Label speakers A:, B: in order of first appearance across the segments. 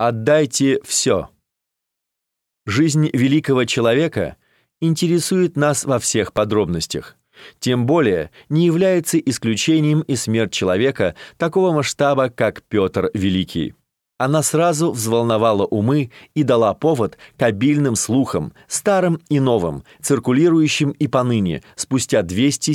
A: Отдайте все. Жизнь великого человека интересует нас во всех подробностях. Тем более не является исключением и смерть человека такого масштаба, как Петр Великий. Она сразу взволновала умы и дала повод к обильным слухам, старым и новым, циркулирующим и поныне, спустя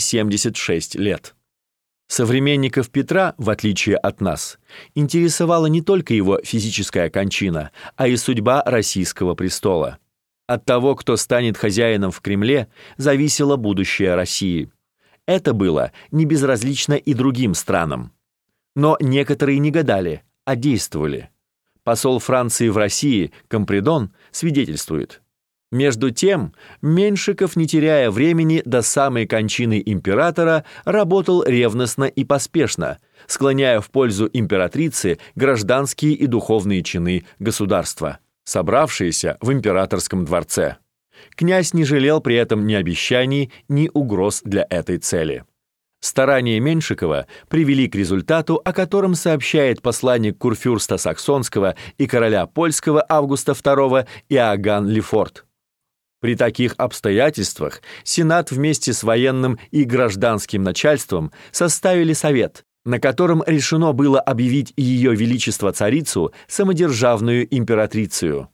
A: 276 лет. Современников Петра, в отличие от нас, интересовала не только его физическая кончина, а и судьба российского престола. От того, кто станет хозяином в Кремле, зависело будущее России. Это было не безразлично и другим странам. Но некоторые не гадали, а действовали. Посол Франции в России Компредон свидетельствует. Между тем, Меншиков, не теряя времени до самой кончины императора, работал ревностно и поспешно, склоняя в пользу императрицы гражданские и духовные чины государства, собравшиеся в императорском дворце. Князь не жалел при этом ни обещаний, ни угроз для этой цели. Старания Меншикова привели к результату, о котором сообщает посланник курфюрста Саксонского и короля польского Августа II Иоганн Лефорт. При таких обстоятельствах Сенат вместе с военным и гражданским начальством составили совет, на котором решено было объявить Ее Величество Царицу самодержавную императрицею.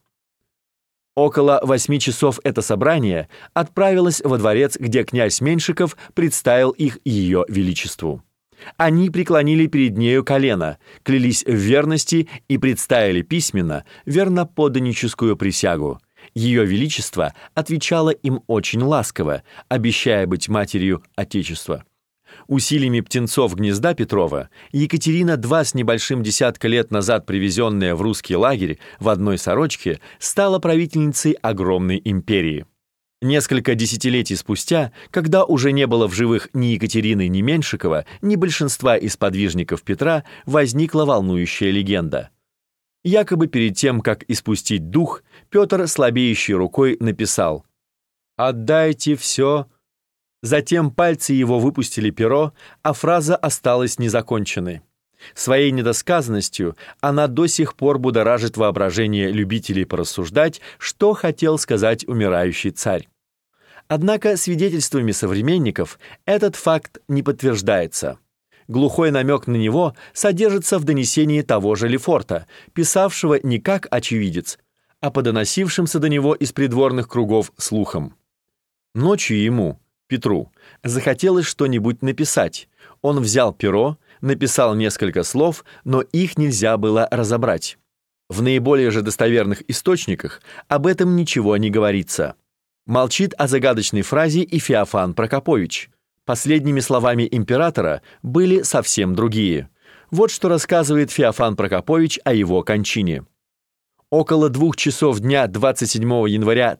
A: Около 8 часов это собрание отправилось во дворец, где князь Меншиков представил их Ее Величеству. Они преклонили перед нею колено, клялись в верности и представили письменно верноподданническую присягу. Ее Величество отвечало им очень ласково, обещая быть матерью Отечества. Усилиями птенцов гнезда Петрова Екатерина, 2 с небольшим десятка лет назад привезенная в русский лагерь в одной сорочке, стала правительницей огромной империи. Несколько десятилетий спустя, когда уже не было в живых ни Екатерины, ни Меншикова, ни большинства из подвижников Петра, возникла волнующая легенда. Якобы перед тем, как испустить дух, Петр слабеющей рукой написал: «Отдайте все». Затем пальцы его выпустили перо, а фраза осталась незаконченной. Своей недосказанностью она до сих пор будоражит воображение любителей порассуждать, что хотел сказать умирающий царь. Однако свидетельствами современников этот факт не подтверждается. Глухой намек на него содержится в донесении того же Лефорта, писавшего не как очевидец, а по доносившимся до него из придворных кругов слухам. Ночью ему, Петру, захотелось что-нибудь написать. Он взял перо, написал несколько слов, но их нельзя было разобрать. В наиболее же достоверных источниках об этом ничего не говорится. Молчит о загадочной фразе и Феофан Прокопович. Последними словами императора были совсем другие. Вот что рассказывает Феофан Прокопович о его кончине. Около 2 часов дня 27 января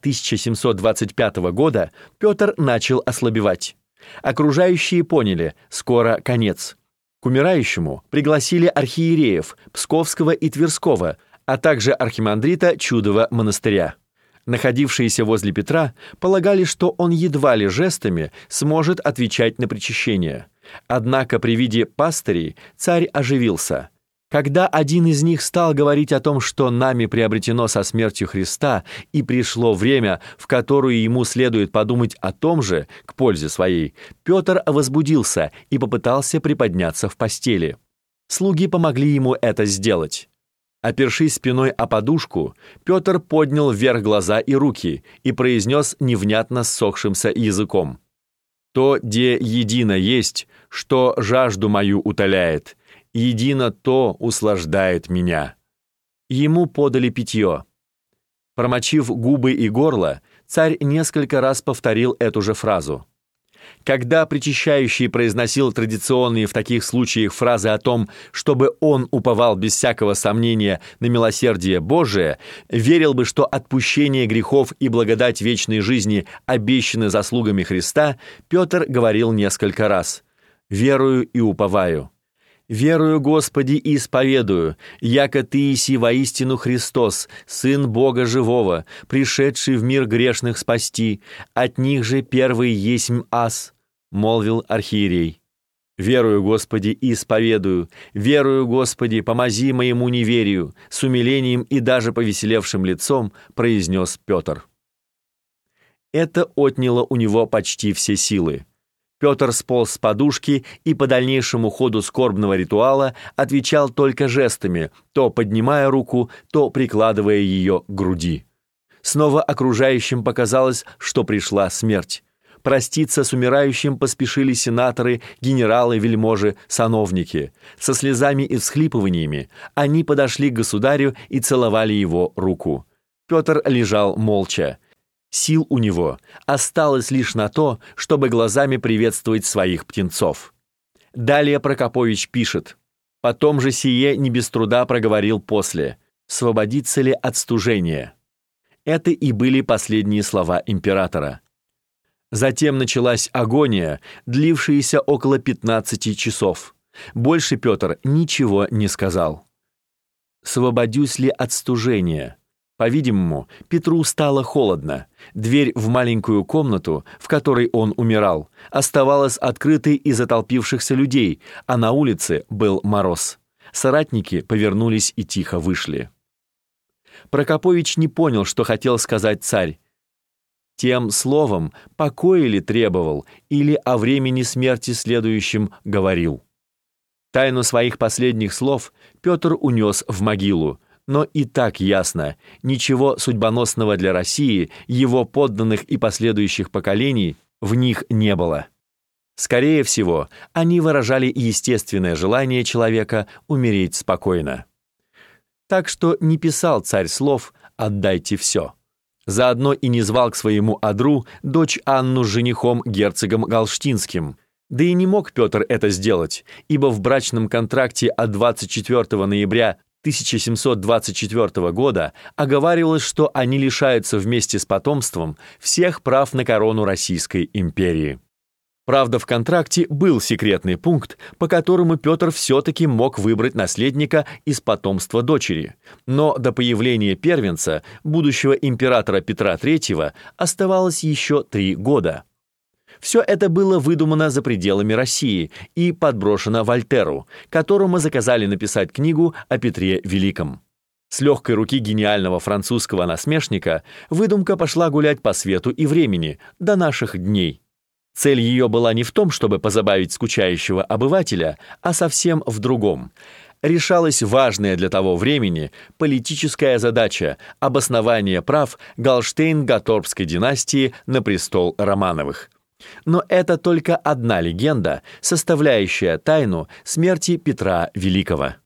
A: 1725 года Петр начал ослабевать. Окружающие поняли, скоро конец. К умирающему пригласили архиереев Псковского и Тверского, а также архимандрита Чудова монастыря. Находившиеся возле Петра полагали, что он едва ли жестами сможет отвечать на причащение. Однако при виде пастырей царь оживился. Когда один из них стал говорить о том, что нами приобретено со смертью Христа, и пришло время, в которое ему следует подумать о том же, к пользе своей, Петр возбудился и попытался приподняться в постели. Слуги помогли ему это сделать. Опершись спиной о подушку, Петр поднял вверх глаза и руки и произнес невнятно ссохшимся языком: «То, де едино есть, что жажду мою утоляет, едино то услаждает меня». Ему подали питье. Промочив губы и горло, царь несколько раз повторил эту же фразу. Когда причащающий произносил традиционные в таких случаях фразы о том, чтобы он уповал без всякого сомнения на милосердие Божие, верил бы, что отпущение грехов и благодать вечной жизни обещаны заслугами Христа, Петр говорил несколько раз: «Верую и уповаю». «Верую, Господи, и исповедую, яко Ты иси воистину Христос, Сын Бога живого, пришедший в мир грешных спасти, от них же первый есмь аз», — молвил архиерей. «Верую, Господи, и исповедую, верую, Господи, помози моему неверию», с умилением и даже повеселевшим лицом произнес Петр. Это отняло у него почти все силы. Петр сполз с подушки и по дальнейшему ходу скорбного ритуала отвечал только жестами, то поднимая руку, то прикладывая ее к груди. Снова окружающим показалось, что пришла смерть. Проститься с умирающим поспешили сенаторы, генералы, вельможи, сановники. Со слезами и всхлипываниями они подошли к государю и целовали его руку. Петр лежал молча. Сил у него осталось лишь на то, чтобы глазами приветствовать своих птенцов. Далее Прокопович пишет: «Потом же сие не без труда проговорил после: освободиться ли от стужения?» Это и были последние слова императора. Затем началась агония, длившаяся около 15 часов. Больше Петр ничего не сказал. «Освободюсь ли от стужения?» По-видимому, Петру стало холодно. Дверь в маленькую комнату, в которой он умирал, оставалась открытой из-за толпившихся людей, а на улице был мороз. Соратники повернулись и тихо вышли. Прокопович не понял, что хотел сказать царь. Тем словом, покоя ли требовал или о времени смерти следующем говорил. Тайну своих последних слов Петр унес в могилу. Но и так ясно, ничего судьбоносного для России, его подданных и последующих поколений в них не было. Скорее всего, они выражали естественное желание человека умереть спокойно. Так что не писал царь слов «отдайте все». Заодно и не звал к своему одру дочь Анну с женихом герцогом Галштинским. Да и не мог Петр это сделать, ибо в брачном контракте от 24 ноября 1724 года оговаривалось, что они лишаются вместе с потомством всех прав на корону Российской империи. Правда, в контракте был секретный пункт, по которому Петр все-таки мог выбрать наследника из потомства дочери, но до появления первенца, будущего императора Петра III, оставалось еще 3 года. Все это было выдумано за пределами России и подброшено Вольтеру, которому заказали написать книгу о Петре Великом. С легкой руки гениального французского насмешника выдумка пошла гулять по свету и времени до наших дней. Цель ее была не в том, чтобы позабавить скучающего обывателя, а совсем в другом. Решалась важная для того времени политическая задача обоснования прав Галштейн-Гатторпской династии на престол Романовых. Но это только одна легенда, составляющая тайну смерти Петра Великого.